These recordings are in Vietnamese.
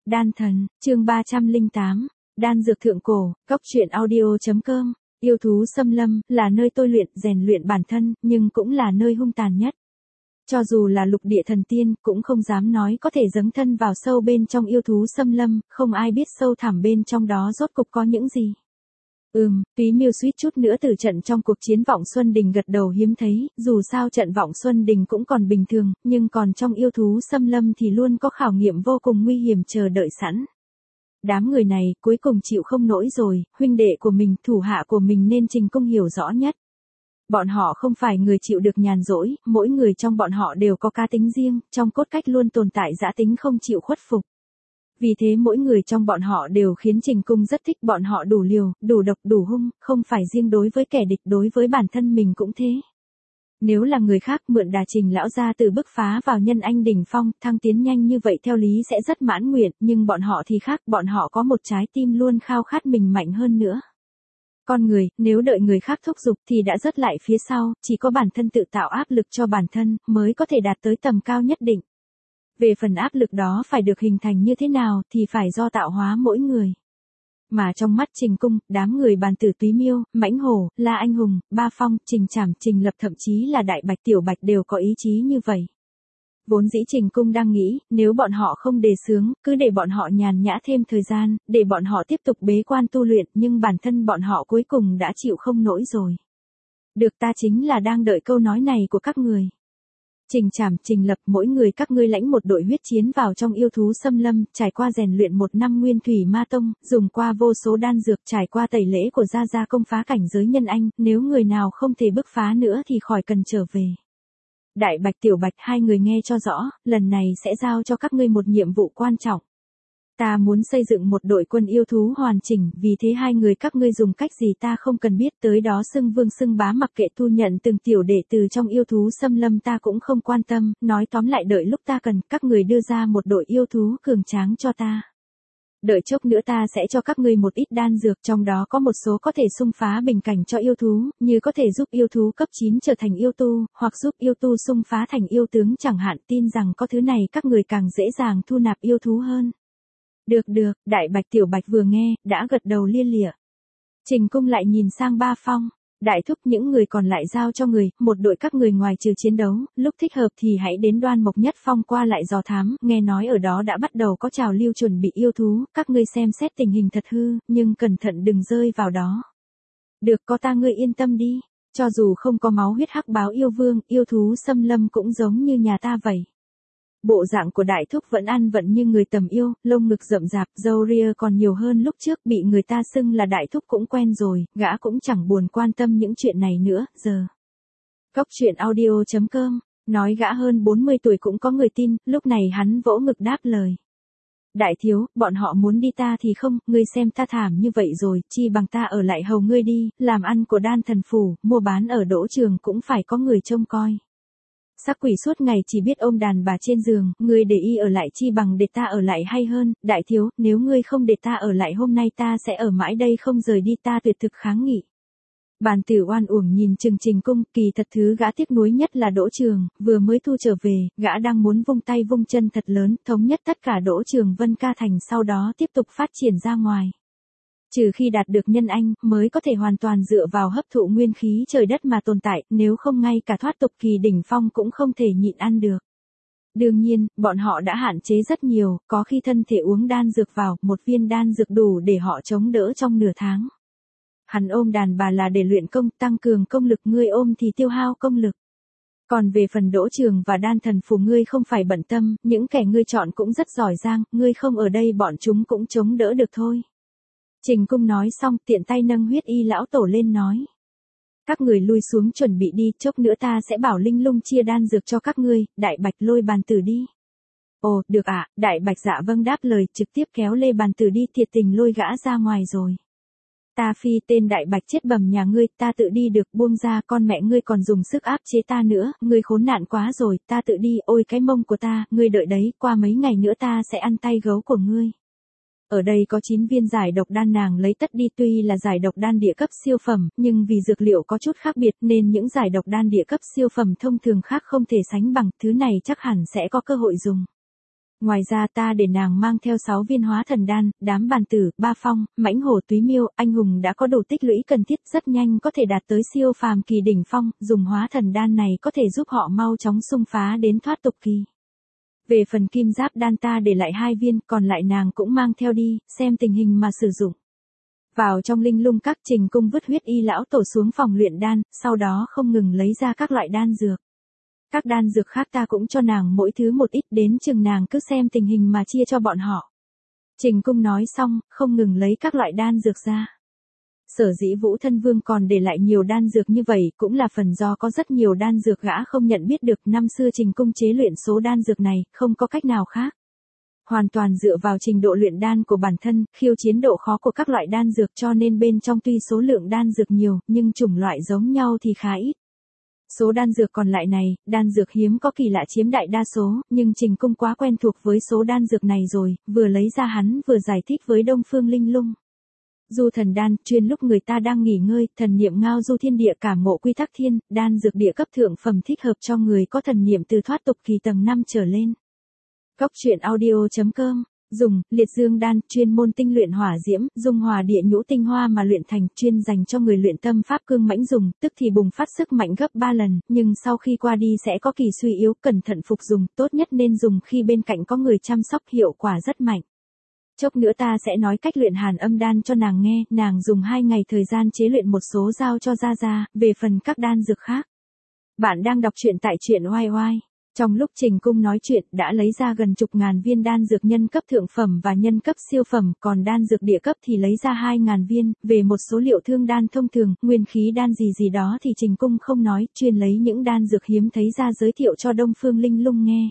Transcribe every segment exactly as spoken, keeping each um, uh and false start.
Đan thần, chương ba trăm lẻ tám, đan dược thượng cổ, góc truyện audio.com, yêu thú xâm lâm, là nơi tôi luyện, rèn luyện bản thân, nhưng cũng là nơi hung tàn nhất. Cho dù là lục địa thần tiên, cũng không dám nói có thể dấn thân vào sâu bên trong yêu thú xâm lâm, không ai biết sâu thẳm bên trong đó rốt cục có những gì. Ừm, Túy Miêu suýt chút nữa từ trận trong cuộc chiến Vọng Xuân Đình gật đầu hiếm thấy, dù sao trận Vọng Xuân Đình cũng còn bình thường, nhưng còn trong yêu thú xâm lâm thì luôn có khảo nghiệm vô cùng nguy hiểm chờ đợi sẵn. Đám người này cuối cùng chịu không nổi rồi, huynh đệ của mình, thủ hạ của mình nên Trình Cung hiểu rõ nhất. Bọn họ không phải người chịu được nhàn rỗi, mỗi người trong bọn họ đều có cá tính riêng, trong cốt cách luôn tồn tại dã tính không chịu khuất phục. Vì thế mỗi người trong bọn họ đều khiến Trình Cung rất thích bọn họ đủ liều, đủ độc, đủ hung, không phải riêng đối với kẻ địch, đối với bản thân mình cũng thế. Nếu là người khác mượn đà Trình lão ra từ bứt phá vào nhân anh đỉnh phong, thăng tiến nhanh như vậy theo lý sẽ rất mãn nguyện, nhưng bọn họ thì khác, bọn họ có một trái tim luôn khao khát mình mạnh hơn nữa. Con người, nếu đợi người khác thúc giục thì đã rất lại phía sau, chỉ có bản thân tự tạo áp lực cho bản thân, mới có thể đạt tới tầm cao nhất định. Về phần áp lực đó phải được hình thành như thế nào thì phải do tạo hóa mỗi người. Mà trong mắt Trình Cung, đám người bàn tử Túy Miêu, Mãnh Hổ, La Anh Hùng, Ba Phong, Trình Trảm, Trình Lập thậm chí là Đại Bạch Tiểu Bạch đều có ý chí như vậy. Vốn dĩ Trình Cung đang nghĩ, nếu bọn họ không đề xướng, cứ để bọn họ nhàn nhã thêm thời gian, để bọn họ tiếp tục bế quan tu luyện, nhưng bản thân bọn họ cuối cùng đã chịu không nổi rồi. Được, ta chính là đang đợi câu nói này của các người. Trình Trảm, Trình Lập, mỗi người các ngươi lãnh một đội huyết chiến vào trong yêu thú xâm lâm, trải qua rèn luyện một năm nguyên thủy ma tông, dùng qua vô số đan dược, trải qua tẩy lễ của gia gia công phá cảnh giới nhân anh, nếu người nào không thể bứt phá nữa thì khỏi cần trở về. Đại Bạch Tiểu Bạch, hai người nghe cho rõ, lần này sẽ giao cho các ngươi một nhiệm vụ quan trọng. Ta muốn xây dựng một đội quân yêu thú hoàn chỉnh, vì thế hai người các ngươi dùng cách gì ta không cần biết, tới đó xưng vương xưng bá, mặc kệ thu nhận từng tiểu đệ từ trong yêu thú xâm lâm ta cũng không quan tâm, nói tóm lại đợi lúc ta cần, các người đưa ra một đội yêu thú cường tráng cho ta. Đợi chốc nữa ta sẽ cho các ngươi một ít đan dược, trong đó có một số có thể xung phá bình cảnh cho yêu thú, như có thể giúp yêu thú cấp chín trở thành yêu tu, hoặc giúp yêu tu xung phá thành yêu tướng chẳng hạn, tin rằng có thứ này các người càng dễ dàng thu nạp yêu thú hơn. Được được, Đại Bạch Tiểu Bạch vừa nghe, đã gật đầu lia lịa. Trình Cung lại nhìn sang Ba Phong, đại thúc, những người còn lại giao cho người, một đội các người ngoài trừ chiến đấu, lúc thích hợp thì hãy đến Đoan Mộc Nhất Phong qua lại dò thám, nghe nói ở đó đã bắt đầu có trào lưu chuẩn bị yêu thú, các ngươi xem xét tình hình thật hư, nhưng cẩn thận đừng rơi vào đó. Được, có ta ngươi yên tâm đi, cho dù không có máu huyết hắc báo yêu vương, yêu thú xâm lâm cũng giống như nhà ta vậy. Bộ dạng của đại thúc vẫn ăn vận như người tầm yêu, lông ngực rậm rạp, râu ria còn nhiều hơn lúc trước, bị người ta xưng là đại thúc cũng quen rồi, gã cũng chẳng buồn quan tâm những chuyện này nữa, giờ. Góc truyện audio.com, nói gã hơn bốn mươi tuổi cũng có người tin, lúc này hắn vỗ ngực đáp lời. Đại thiếu, bọn họ muốn đi ta thì không, ngươi xem ta thảm như vậy rồi, chi bằng ta ở lại hầu ngươi đi, làm ăn của Đan Thần Phủ, mua bán ở đỗ trường cũng phải có người trông coi. Sắc quỷ suốt ngày chỉ biết ôm đàn bà trên giường, ngươi để y ở lại chi bằng để ta ở lại hay hơn, đại thiếu, nếu ngươi không để ta ở lại hôm nay ta sẽ ở mãi đây không rời đi, ta tuyệt thực kháng nghị. Bàn tử oan uổng nhìn chừng Trình Cung, kỳ thật thứ gã tiếc nuối nhất là đỗ trường, vừa mới thu trở về, gã đang muốn vung tay vung chân thật lớn, thống nhất tất cả đỗ trường Vân Ca Thành, sau đó tiếp tục phát triển ra ngoài. Trừ khi đạt được nhân anh, mới có thể hoàn toàn dựa vào hấp thụ nguyên khí trời đất mà tồn tại, nếu không ngay cả thoát tục kỳ đỉnh phong cũng không thể nhịn ăn được. Đương nhiên, bọn họ đã hạn chế rất nhiều, có khi thân thể uống đan dược vào, một viên đan dược đủ để họ chống đỡ trong nửa tháng. Hắn ôm đàn bà là để luyện công, tăng cường công lực, ngươi ôm thì tiêu hao công lực. Còn về phần đỗ trường và Đan Thần Phủ ngươi không phải bận tâm, những kẻ ngươi chọn cũng rất giỏi giang, ngươi không ở đây bọn chúng cũng chống đỡ được thôi. Trình Cung nói xong, tiện tay nâng huyết y lão tổ lên nói. Các người lui xuống chuẩn bị đi, chốc nữa ta sẽ bảo Linh Lung chia đan dược cho các ngươi, Đại Bạch lôi bàn tử đi. Ồ, được ạ, à, Đại Bạch dạ vâng đáp lời, trực tiếp kéo lê bàn tử đi, thiệt tình lôi gã ra ngoài rồi. Ta phi, tên Đại Bạch chết bầm nhà ngươi, ta tự đi được, buông ra, con mẹ ngươi còn dùng sức áp chế ta nữa, ngươi khốn nạn quá rồi, ta tự đi, ôi cái mông của ta, ngươi đợi đấy, qua mấy ngày nữa ta sẽ ăn tay gấu của ngươi. Ở đây có chín viên giải độc đan, nàng lấy tất đi, tuy là giải độc đan địa cấp siêu phẩm, nhưng vì dược liệu có chút khác biệt nên những giải độc đan địa cấp siêu phẩm thông thường khác không thể sánh bằng, thứ này chắc hẳn sẽ có cơ hội dùng. Ngoài ra ta để nàng mang theo sáu viên hóa thần đan, đám bàn tử, ba phong, mãnh hổ túy miêu, anh hùng đã có đủ tích lũy cần thiết rất nhanh có thể đạt tới siêu phàm kỳ đỉnh phong, dùng hóa thần đan này có thể giúp họ mau chóng xung phá đến thoát tục kỳ. Về phần kim giáp đan ta để lại hai viên, còn lại nàng cũng mang theo đi, xem tình hình mà sử dụng. Vào trong linh lung các Trình Cung vứt huyết y lão tổ xuống phòng luyện đan, sau đó không ngừng lấy ra các loại đan dược. Các đan dược khác ta cũng cho nàng mỗi thứ một ít, đến chừng nàng cứ xem tình hình mà chia cho bọn họ. Trình Cung nói xong, không ngừng lấy các loại đan dược ra. Sở dĩ Vũ Thân Vương còn để lại nhiều đan dược như vậy cũng là phần do có rất nhiều đan dược gã không nhận biết được, năm xưa Trình Cung chế luyện số đan dược này, không có cách nào khác. Hoàn toàn dựa vào trình độ luyện đan của bản thân, khiêu chiến độ khó của các loại đan dược, cho nên bên trong tuy số lượng đan dược nhiều, nhưng chủng loại giống nhau thì khá ít. Số đan dược còn lại này, đan dược hiếm có kỳ lạ chiếm đại đa số, nhưng Trình Cung quá quen thuộc với số đan dược này rồi, vừa lấy ra hắn vừa giải thích với Đông Phương Linh Lung. Du thần đan, chuyên lúc người ta đang nghỉ ngơi, thần niệm ngao du thiên địa cảm ngộ quy tắc thiên, đan dược địa cấp thượng phẩm thích hợp cho người có thần niệm từ thoát tục kỳ tầng năm trở lên. Góc truyện audio chấm com. Dùng, liệt dương đan, chuyên môn tinh luyện hỏa diễm, dung hòa địa nhũ tinh hoa mà luyện thành, chuyên dành cho người luyện tâm pháp cương mãnh dùng, tức thì bùng phát sức mạnh gấp ba lần, nhưng sau khi qua đi sẽ có kỳ suy yếu, cẩn thận phục dùng, tốt nhất nên dùng khi bên cạnh có người chăm sóc, hiệu quả rất mạnh. Chốc nữa ta sẽ nói cách luyện hàn âm đan cho nàng nghe, nàng dùng hai ngày thời gian chế luyện một số giao cho Gia Gia, về phần các đan dược khác. Bạn đang đọc truyện tại truyện oai oai. Trong lúc Trình Cung nói chuyện, đã lấy ra gần chục ngàn viên đan dược nhân cấp thượng phẩm và nhân cấp siêu phẩm, còn đan dược địa cấp thì lấy ra hai ngàn viên, về một số liệu thương đan thông thường, nguyên khí đan gì gì đó thì Trình Cung không nói, chuyên lấy những đan dược hiếm thấy ra giới thiệu cho Đông Phương Linh Lung nghe.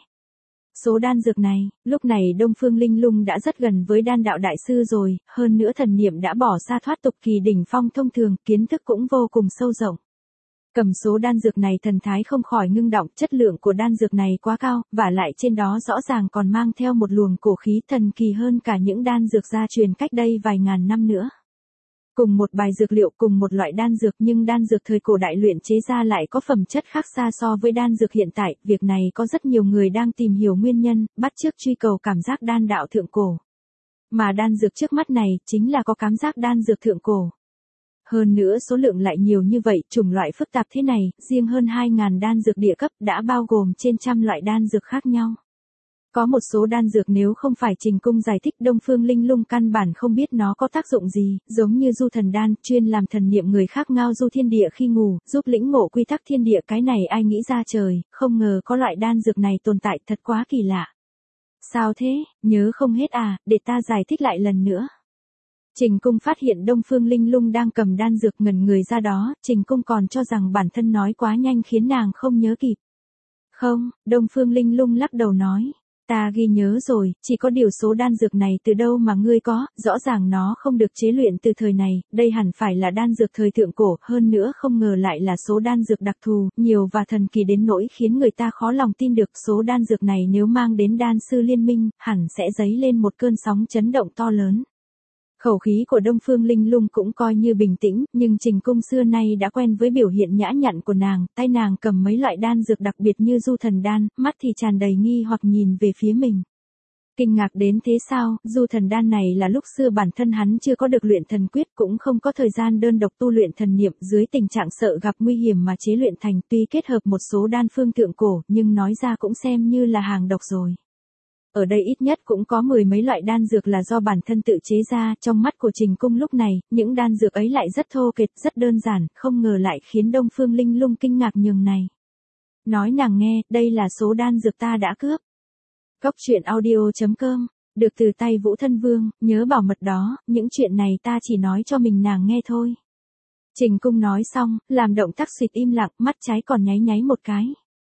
Số đan dược này, lúc này Đông Phương Linh Lung đã rất gần với đan đạo đại sư rồi, hơn nữa thần niệm đã bỏ xa thoát tục kỳ đỉnh phong thông thường, kiến thức cũng vô cùng sâu rộng. Cầm số đan dược này thần thái không khỏi ngưng động, chất lượng của đan dược này quá cao, và lại trên đó rõ ràng còn mang theo một luồng cổ khí thần kỳ hơn cả những đan dược gia truyền cách đây vài ngàn năm nữa. Cùng một bài dược liệu, cùng một loại đan dược, nhưng đan dược thời cổ đại luyện chế ra lại có phẩm chất khác xa so với đan dược hiện tại, việc này có rất nhiều người đang tìm hiểu nguyên nhân, bắt chước truy cầu cảm giác đan đạo thượng cổ. Mà đan dược trước mắt này, chính là có cảm giác đan dược thượng cổ. Hơn nữa số lượng lại nhiều như vậy, chủng loại phức tạp thế này, riêng hơn hai ngàn đan dược địa cấp đã bao gồm trên trăm loại đan dược khác nhau. Có một số đan dược nếu không phải Trình Cung giải thích, Đông Phương Linh Lung căn bản không biết nó có tác dụng gì, giống như du thần đan, chuyên làm thần niệm người khác ngao du thiên địa khi ngủ, giúp lĩnh ngộ quy tắc thiên địa, cái này ai nghĩ ra trời, không ngờ có loại đan dược này tồn tại, thật quá kỳ lạ. Sao thế, nhớ không hết à, để ta giải thích lại lần nữa. Trình Cung phát hiện Đông Phương Linh Lung đang cầm đan dược ngẩn người ra đó, Trình Cung còn cho rằng bản thân nói quá nhanh khiến nàng không nhớ kịp. Không, Đông Phương Linh Lung lắc đầu nói, ta ghi nhớ rồi, chỉ có điều số đan dược này từ đâu mà ngươi có, rõ ràng nó không được chế luyện từ thời này, đây hẳn phải là đan dược thời thượng cổ, hơn nữa không ngờ lại là số đan dược đặc thù, nhiều và thần kỳ đến nỗi khiến người ta khó lòng tin được. Số đan dược này nếu mang đến đan sư liên minh, hẳn sẽ dấy lên một cơn sóng chấn động to lớn. Khẩu khí của Đông Phương Linh Lung cũng coi như bình tĩnh, nhưng Trình Cung xưa nay đã quen với biểu hiện nhã nhặn của nàng, tay nàng cầm mấy loại đan dược đặc biệt như du thần đan, mắt thì tràn đầy nghi hoặc nhìn về phía mình. Kinh ngạc đến thế sao, du thần đan này là lúc xưa bản thân hắn chưa có được luyện thần quyết, cũng không có thời gian đơn độc tu luyện thần niệm, dưới tình trạng sợ gặp nguy hiểm mà chế luyện thành, tuy kết hợp một số đan phương thượng cổ, nhưng nói ra cũng xem như là hàng độc rồi. Ở đây ít nhất cũng có mười mấy loại đan dược là do bản thân tự chế ra, trong mắt của Trình Cung lúc này, những đan dược ấy lại rất thô kệch, rất đơn giản, không ngờ lại khiến Đông Phương Linh Lung kinh ngạc nhường này. Nói nàng nghe, đây là số đan dược ta đã cướp. Góc truyện audio chấm com, được từ tay Vũ Thân Vương, nhớ bảo mật đó, những chuyện này ta chỉ nói cho mình nàng nghe thôi. Trình Cung nói xong, làm động tác xịt im lặng, mắt trái còn nháy nháy một cái.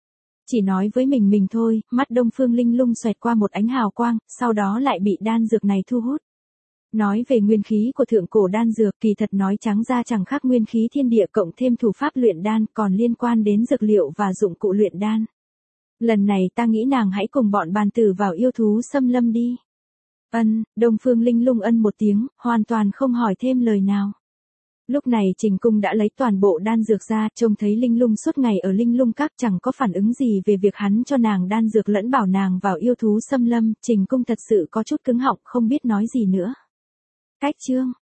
Chỉ nói với mình mình thôi, mắt Đông Phương Linh Lung xoẹt qua một ánh hào quang, sau đó lại bị đan dược này thu hút. Nói về nguyên khí của thượng cổ đan dược, kỳ thật nói trắng ra chẳng khác nguyên khí thiên địa cộng thêm thủ pháp luyện đan, còn liên quan đến dược liệu và dụng cụ luyện đan. Lần này ta nghĩ nàng hãy cùng bọn bàn tử vào yêu thú xâm lâm đi. Ân, Đông Phương Linh Lung ân một tiếng, hoàn toàn không hỏi thêm lời nào. Lúc này Trình Cung đã lấy toàn bộ đan dược ra, trông thấy Linh Lung suốt ngày ở Linh Lung Các chẳng có phản ứng gì về việc hắn cho nàng đan dược lẫn bảo nàng vào yêu thú xâm lâm, Trình Cung thật sự có chút cứng họng không biết nói gì nữa. Cách chương